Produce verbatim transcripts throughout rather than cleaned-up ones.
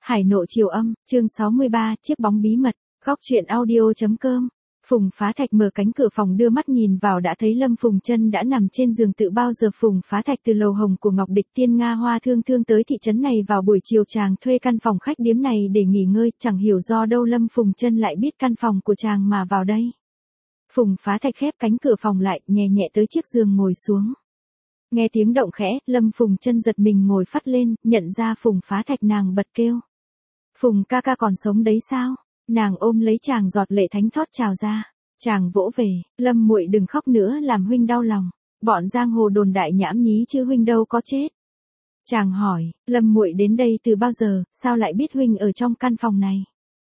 Hải nộ chiều âm, chương sáu mươi ba, chiếc bóng bí mật, góc truyện audio.com. Phùng Phá Thạch mở cánh cửa phòng đưa mắt nhìn vào đã thấy Lâm Phùng Chân đã nằm trên giường tự bao giờ Phùng Phá Thạch từ lầu hồng của Ngọc Địch Tiên Nga Hoa Thương Thương tới thị trấn này vào buổi chiều chàng thuê căn phòng khách điếm này để nghỉ ngơi, chẳng hiểu do đâu Lâm Phùng Chân lại biết căn phòng của chàng mà vào đây. Phùng Phá Thạch khép cánh cửa phòng lại, nhẹ nhẹ tới chiếc giường ngồi xuống. Nghe tiếng động khẽ, Lâm Phùng Chân giật mình ngồi phắt lên, nhận ra Phùng Phá Thạch nàng bật kêu. Phùng ca ca còn sống đấy sao? Nàng ôm lấy chàng giọt lệ thánh thót trào ra. Chàng vỗ về, Lâm muội đừng khóc nữa làm huynh đau lòng. Bọn giang hồ đồn đại nhảm nhí chứ huynh đâu có chết. Chàng hỏi, Lâm muội đến đây từ bao giờ, sao lại biết huynh ở trong căn phòng này?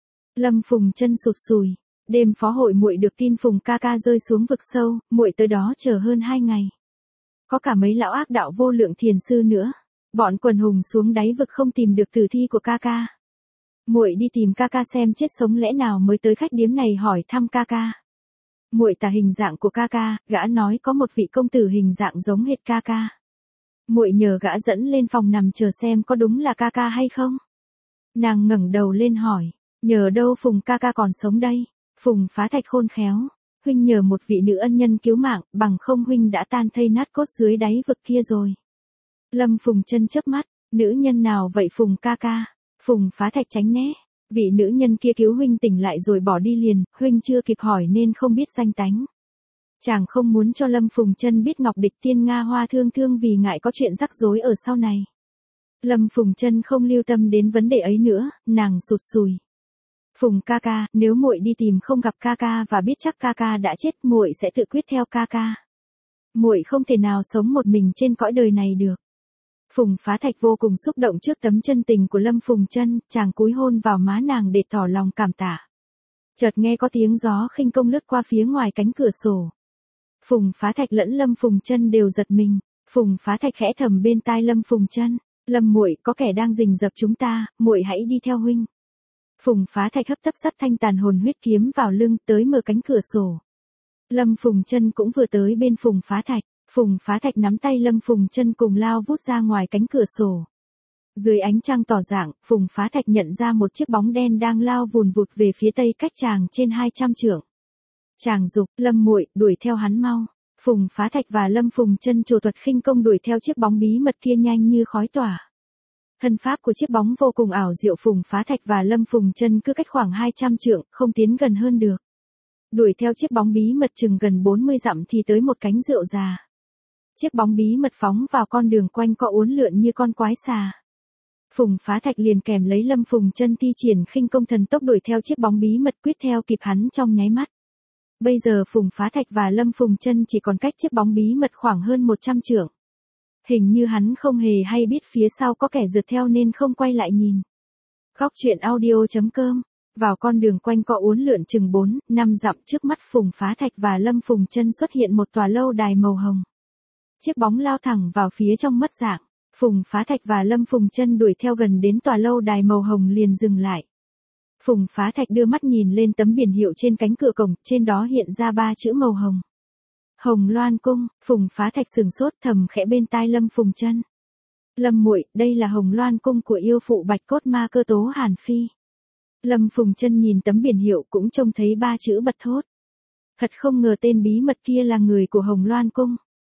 Lâm Phùng Chân sụt sùi. Đêm phó hội muội được tin Phùng ca ca rơi xuống vực sâu, muội tới đó chờ hơn hai ngày. Có cả mấy lão ác đạo vô lượng thiền sư nữa. Bọn quần hùng xuống đáy vực không tìm được tử thi của ca ca. Muội đi tìm ca ca xem chết sống lẽ nào mới tới khách điếm này hỏi thăm ca ca. Muội tả hình dạng của ca ca, gã nói có một vị công tử hình dạng giống hệt ca ca. Muội nhờ gã dẫn lên phòng nằm chờ xem có đúng là ca ca hay không. Nàng ngẩng đầu lên hỏi, nhờ đâu Phùng ca ca còn sống đây? Phùng Phá Thạch khôn khéo, huynh nhờ một vị nữ ân nhân cứu mạng, bằng không huynh đã tan thây nát cốt dưới đáy vực kia rồi. Lâm Phùng Chân chớp mắt, nữ nhân nào vậy Phùng ca ca? Phùng Phá Thạch tránh né, vị nữ nhân kia cứu huynh tỉnh lại rồi bỏ đi liền, huynh chưa kịp hỏi nên không biết danh tánh. Chàng không muốn cho Lâm Phùng Chân biết Ngọc Địch Tiên Nga Hoa Thương Thương vì ngại có chuyện rắc rối ở sau này. Lâm Phùng Chân không lưu tâm đến vấn đề ấy nữa, nàng sụt sùi. Phùng ca ca, nếu muội đi tìm không gặp ca ca và biết chắc ca ca đã chết, muội sẽ tự quyết theo ca ca. Muội không thể nào sống một mình trên cõi đời này được. Phùng Phá Thạch vô cùng xúc động trước tấm chân tình của Lâm Phùng Chân, chàng cúi hôn vào má nàng để tỏ lòng cảm tạ. Chợt nghe có tiếng gió khinh công lướt qua phía ngoài cánh cửa sổ. Phùng Phá Thạch lẫn Lâm Phùng Chân đều giật mình. Phùng Phá Thạch khẽ thầm bên tai Lâm Phùng Chân, Lâm muội, có kẻ đang rình rập chúng ta, muội hãy đi theo huynh. Phùng Phá Thạch hấp tấp sắt thanh tàn hồn huyết kiếm vào lưng tới mở cánh cửa sổ. Lâm Phùng Chân cũng vừa tới bên Phùng Phá Thạch. Phùng Phá Thạch nắm tay Lâm Phùng Chân cùng lao vút ra ngoài cánh cửa sổ. Dưới ánh trăng tỏ rạng, Phùng Phá Thạch nhận ra một chiếc bóng đen đang lao vùn vụt về phía tây cách chàng trên hai trăm trượng. Chàng dục, Lâm muội, đuổi theo hắn mau. Phùng Phá Thạch và Lâm Phùng Chân trổ thuật khinh công đuổi theo chiếc bóng bí mật kia nhanh như khói tỏa. Thân pháp của chiếc bóng vô cùng ảo diệu, Phùng Phá Thạch và Lâm Phùng Chân cứ cách khoảng hai trăm trượng, không tiến gần hơn được. Đuổi theo chiếc bóng bí mật chừng gần bốn mươi dặm thì tới một cánh rượu già. Chiếc bóng bí mật phóng vào con đường quanh co uốn lượn như con quái xà. Phùng Phá Thạch liền kèm lấy Lâm Phùng Chân thi triển khinh công thần tốc đuổi theo chiếc bóng bí mật quyết theo kịp hắn trong nháy mắt. Bây giờ Phùng Phá Thạch và Lâm Phùng Chân chỉ còn cách chiếc bóng bí mật khoảng hơn một trăm trượng. Hình như hắn không hề hay biết phía sau có kẻ rượt theo nên không quay lại nhìn. Góc truyện audio.com. Vào con đường quanh co uốn lượn chừng bốn, năm dặm trước mắt Phùng Phá Thạch và Lâm Phùng Chân xuất hiện một tòa lâu đài màu hồng. Chiếc bóng lao thẳng vào phía trong mất dạng. Phùng Phá Thạch và Lâm Phùng Chân đuổi theo gần đến tòa lâu đài màu hồng liền dừng lại. Phùng Phá Thạch đưa mắt nhìn lên tấm biển hiệu trên cánh cửa cổng, trên đó hiện ra ba chữ màu hồng. Hồng Loan Cung. Phùng Phá Thạch sừng sốt thầm khẽ bên tai Lâm Phùng Chân. Lâm muội, đây là Hồng Loan Cung của yêu phụ Bạch Cốt Ma Cơ Tố Hàn Phi. Lâm Phùng Chân nhìn tấm biển hiệu cũng trông thấy ba chữ bật thốt. Thật không ngờ tên bí mật kia là người của Hồng Loan Cung.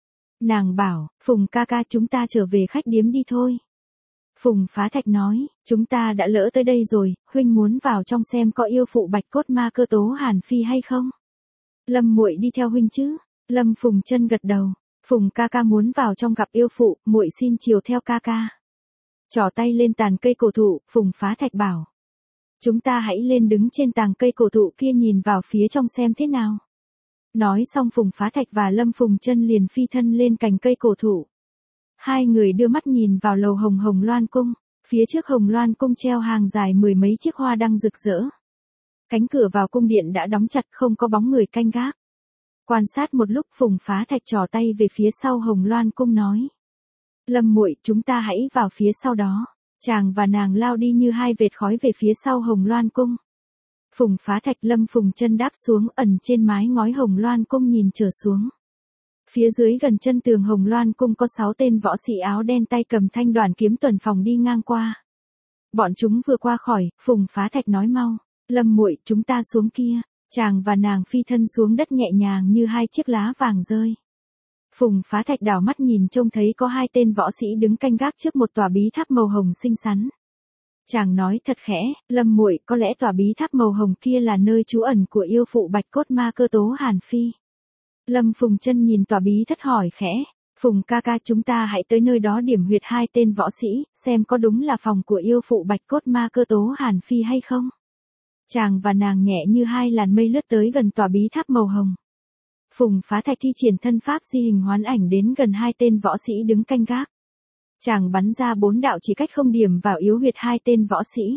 Nàng bảo, Phùng ca ca chúng ta trở về khách điếm đi thôi. Phùng Phá Thạch nói, chúng ta đã lỡ tới đây rồi, huynh muốn vào trong xem có yêu phụ Bạch Cốt Ma Cơ Tố Hàn Phi hay không? Lâm muội đi theo huynh chứ? Lâm Phùng Chân gật đầu. Phùng ca ca muốn vào trong gặp yêu phụ, muội xin chiều theo ca ca. Trỏ tay lên tàn cây cổ thụ, Phùng Phá Thạch bảo. Chúng ta hãy lên đứng trên tàng cây cổ thụ kia nhìn vào phía trong xem thế nào. Nói xong Phùng Phá Thạch và Lâm Phùng Chân liền phi thân lên cành cây cổ thụ. Hai người đưa mắt nhìn vào lầu hồng Hồng Loan Cung. Phía trước Hồng Loan Cung treo hàng dài mười mấy chiếc hoa đăng rực rỡ. Cánh cửa vào cung điện đã đóng chặt, không có bóng người canh gác. Quan sát một lúc Phùng Phá Thạch trỏ tay về phía sau Hồng Loan Cung nói. Lâm muội, chúng ta hãy vào phía sau đó. Chàng và nàng lao đi như hai vệt khói về phía sau Hồng Loan Cung. Phùng Phá Thạch Lâm Phùng Chân đáp xuống ẩn trên mái ngói Hồng Loan Cung nhìn trở xuống. Phía dưới gần chân tường Hồng Loan Cung có sáu tên võ sĩ áo đen tay cầm thanh đoàn kiếm tuần phòng đi ngang qua. Bọn chúng vừa qua khỏi, Phùng Phá Thạch nói mau, Lâm muội, chúng ta xuống kia. Chàng và nàng phi thân xuống đất nhẹ nhàng như hai chiếc lá vàng rơi. Phùng Phá Thạch đảo mắt nhìn trông thấy có hai tên võ sĩ đứng canh gác trước một tòa bí tháp màu hồng xinh xắn. Chàng nói thật khẽ, Lâm muội, có lẽ tòa bí tháp màu hồng kia là nơi trú ẩn của yêu phụ Bạch Cốt Ma Cơ Tố Hàn Phi. Lâm Phùng Chân nhìn tòa bí thất hỏi khẽ, Phùng ca ca, chúng ta hãy tới nơi đó điểm huyệt hai tên võ sĩ, xem có đúng là phòng của yêu phụ Bạch Cốt Ma Cơ Tố Hàn Phi hay không. Chàng và nàng nhẹ như hai làn mây lướt tới gần tòa bí tháp màu hồng. Phùng Phá Thạch thi triển thân pháp di hình hoán ảnh đến gần hai tên võ sĩ đứng canh gác. Chàng bắn ra bốn đạo chỉ cách không điểm vào yếu huyệt hai tên võ sĩ.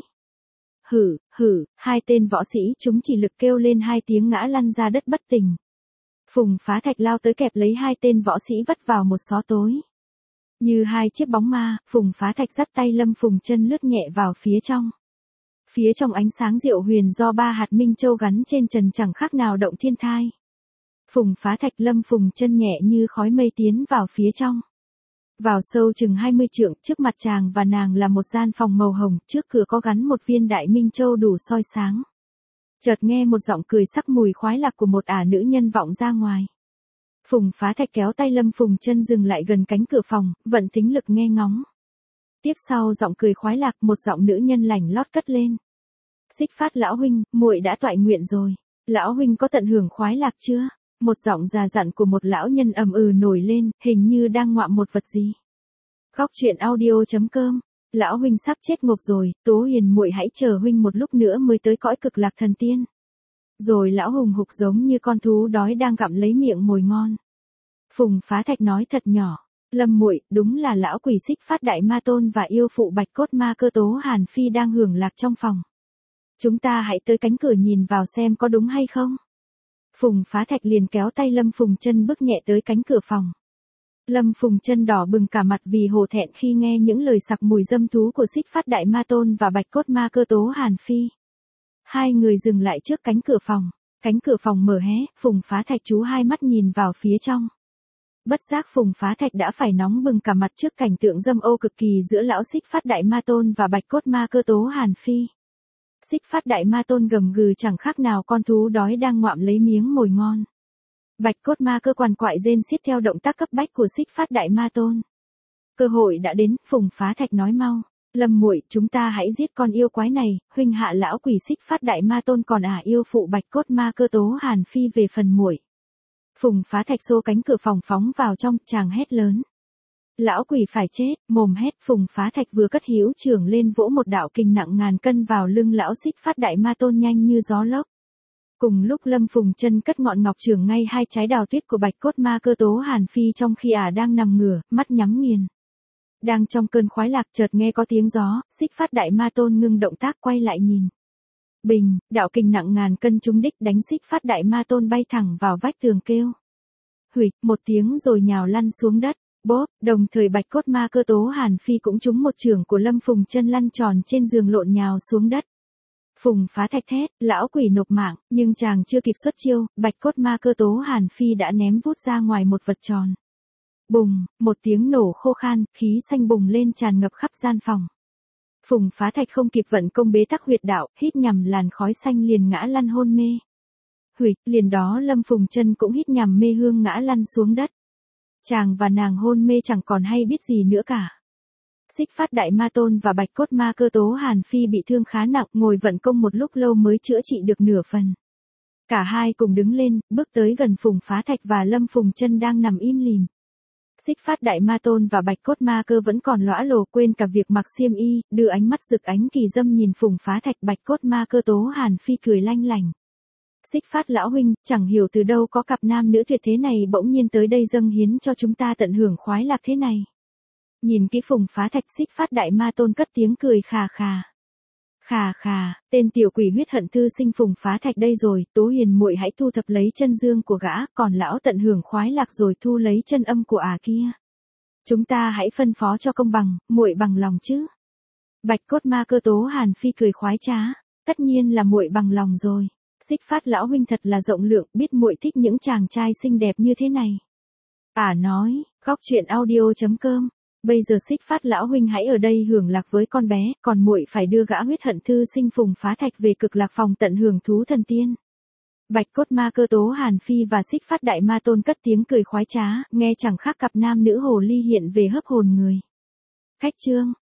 Hử, hử, hai tên võ sĩ chúng chỉ lực kêu lên hai tiếng ngã lăn ra đất bất tỉnh. Phùng Phá Thạch lao tới kẹp lấy hai tên võ sĩ vất vào một xó tối. Như hai chiếc bóng ma, Phùng Phá Thạch dắt tay Lâm Phùng Chân lướt nhẹ vào phía trong. Phía trong ánh sáng diệu huyền do ba hạt minh châu gắn trên trần chẳng khác nào động thiên thai. Phùng Phá Thạch Lâm Phùng Chân nhẹ như khói mây tiến vào phía trong. Vào sâu chừng hai mươi trượng, trước mặt chàng và nàng là một gian phòng màu hồng, trước cửa có gắn một viên đại minh châu đủ soi sáng. Chợt nghe một giọng cười sắc mùi khoái lạc của một ả nữ nhân vọng ra ngoài. Phùng Phá Thạch kéo tay Lâm Phùng Chân dừng lại gần cánh cửa phòng, vận thính lực nghe ngóng. Tiếp sau giọng cười khoái lạc, một giọng nữ nhân lành lót cất lên. Xích Phát lão huynh, muội đã toại nguyện rồi. Lão huynh có tận hưởng khoái lạc chưa? Một giọng già dặn của một lão nhân ầm ừ nổi lên, hình như đang ngoạm một vật gì. Góc truyện audio chấm com. Lão huynh sắp chết ngộp rồi, Tố Hiền muội hãy chờ huynh một lúc nữa mới tới cõi cực lạc thần tiên. Rồi lão hùng hục giống như con thú đói đang gặm lấy miệng mồi ngon. Phùng Phá Thạch nói thật nhỏ, Lâm muội, đúng là lão quỷ Xích Phát Đại Ma Tôn và yêu phụ Bạch Cốt Ma Cơ Tố Hàn Phi đang hưởng lạc trong phòng. Chúng ta hãy tới cánh cửa nhìn vào xem có đúng hay không. Phùng Phá Thạch liền kéo tay Lâm Phùng Chân bước nhẹ tới cánh cửa phòng. Lâm Phùng Chân đỏ bừng cả mặt vì hổ thẹn khi nghe những lời sặc mùi dâm thú của Xích Phát Đại Ma Tôn và Bạch Cốt Ma Cơ Tố Hàn Phi. Hai người dừng lại trước cánh cửa phòng. Cánh cửa phòng mở hé, Phùng Phá Thạch chú hai mắt nhìn vào phía trong. Bất giác Phùng Phá Thạch đã phải nóng bừng cả mặt trước cảnh tượng dâm ô cực kỳ giữa lão Xích Phát Đại Ma Tôn và Bạch Cốt Ma Cơ Tố Hàn Phi. Xích Phát Đại Ma Tôn gầm gừ chẳng khác nào con thú đói đang ngoạm lấy miếng mồi ngon. Bạch Cốt Ma Cơ quằn quại rên xiết theo động tác cấp bách của Xích Phát Đại Ma Tôn. Cơ hội đã đến, Phùng Phá Thạch nói mau, Lâm muội, chúng ta hãy giết con yêu quái này, huynh hạ lão quỷ Xích Phát Đại Ma Tôn còn ả yêu phụ Bạch Cốt Ma Cơ Tố Hàn Phi về phần muội. Phùng Phá Thạch xô cánh cửa phòng phóng vào trong, chàng hét lớn. Lão quỷ phải chết, mồm hét. Phùng Phá Thạch vừa cất hữu trưởng lên vỗ một đạo kình nặng ngàn cân vào lưng lão Xích Phát Đại Ma Tôn nhanh như gió lốc. Cùng lúc Lâm Phùng Chân cất ngọn ngọc trường ngay hai trái đào tuyết của Bạch Cốt Ma Cơ Tố Hàn Phi trong khi ả đang nằm ngửa, mắt nhắm nghiền. Đang trong cơn khoái lạc chợt nghe có tiếng gió, Xích Phát Đại Ma Tôn ngưng động tác quay lại nhìn. Bình, đạo kình nặng ngàn cân trúng đích đánh Xích Phát Đại Ma Tôn bay thẳng vào vách tường kêu. Huỵch, một tiếng rồi nhào lăn xuống đất. Bóp, đồng thời Bạch Cốt Ma Cơ Tố Hàn Phi cũng trúng một chưởng của Lâm Phùng Chân lăn tròn trên giường lộn nhào xuống đất. Phùng Phá Thạch thét, lão quỷ nộp mạng, nhưng chàng chưa kịp xuất chiêu, Bạch Cốt Ma Cơ Tố Hàn Phi đã ném vút ra ngoài một vật tròn. Bùng, một tiếng nổ khô khan, khí xanh bùng lên tràn ngập khắp gian phòng. Phùng Phá Thạch không kịp vận công bế tắc huyệt đạo, hít nhằm làn khói xanh liền ngã lăn hôn mê. Huỵch, liền đó Lâm Phùng Chân cũng hít nhằm mê hương ngã lăn xuống đất. Chàng và nàng hôn mê chẳng còn hay biết gì nữa cả. Xích Phát Đại Ma Tôn và Bạch Cốt Ma Cơ Tố Hàn Phi bị thương khá nặng, ngồi vận công một lúc lâu mới chữa trị được nửa phần. Cả hai cùng đứng lên, bước tới gần Phùng Phá Thạch và Lâm Phùng Chân đang nằm im lìm. Xích Phát Đại Ma Tôn và Bạch Cốt Ma Cơ vẫn còn lõa lồ quên cả việc mặc xiêm y, đưa ánh mắt rực ánh kỳ dâm nhìn Phùng Phá Thạch. Bạch Cốt Ma Cơ Tố Hàn Phi cười lanh lảnh. Xích Phát lão huynh, chẳng hiểu từ đâu có cặp nam nữ tuyệt thế này bỗng nhiên tới đây dâng hiến cho chúng ta tận hưởng khoái lạc thế này. Nhìn kỹ Phùng Phá Thạch, Xích Phát Đại Ma Tôn cất tiếng cười khà khà. Khà khà, tên tiểu quỷ huyết hận thư sinh Phùng Phá Thạch đây rồi, Tố Hiền muội hãy thu thập lấy chân dương của gã, còn lão tận hưởng khoái lạc rồi thu lấy chân âm của ả kia. Chúng ta hãy phân phó cho công bằng, muội bằng lòng chứ? Bạch Cốt Ma Cơ Tố Hàn Phi cười khoái trá, tất nhiên là muội bằng lòng rồi. Xích Phát lão huynh thật là rộng lượng, biết muội thích những chàng trai xinh đẹp như thế này. Ả nói, góc truyện audio chấm com Bây giờ Xích Phát lão huynh hãy ở đây hưởng lạc với con bé, còn muội phải đưa gã huyết hận thư sinh Phùng Phá Thạch về Cực Lạc phòng tận hưởng thú thần tiên. Bạch Cốt Ma Cơ Tố Hàn Phi và Xích Phát Đại Ma Tôn cất tiếng cười khoái trá, nghe chẳng khác cặp nam nữ hồ ly hiện về hấp hồn người. Khách chương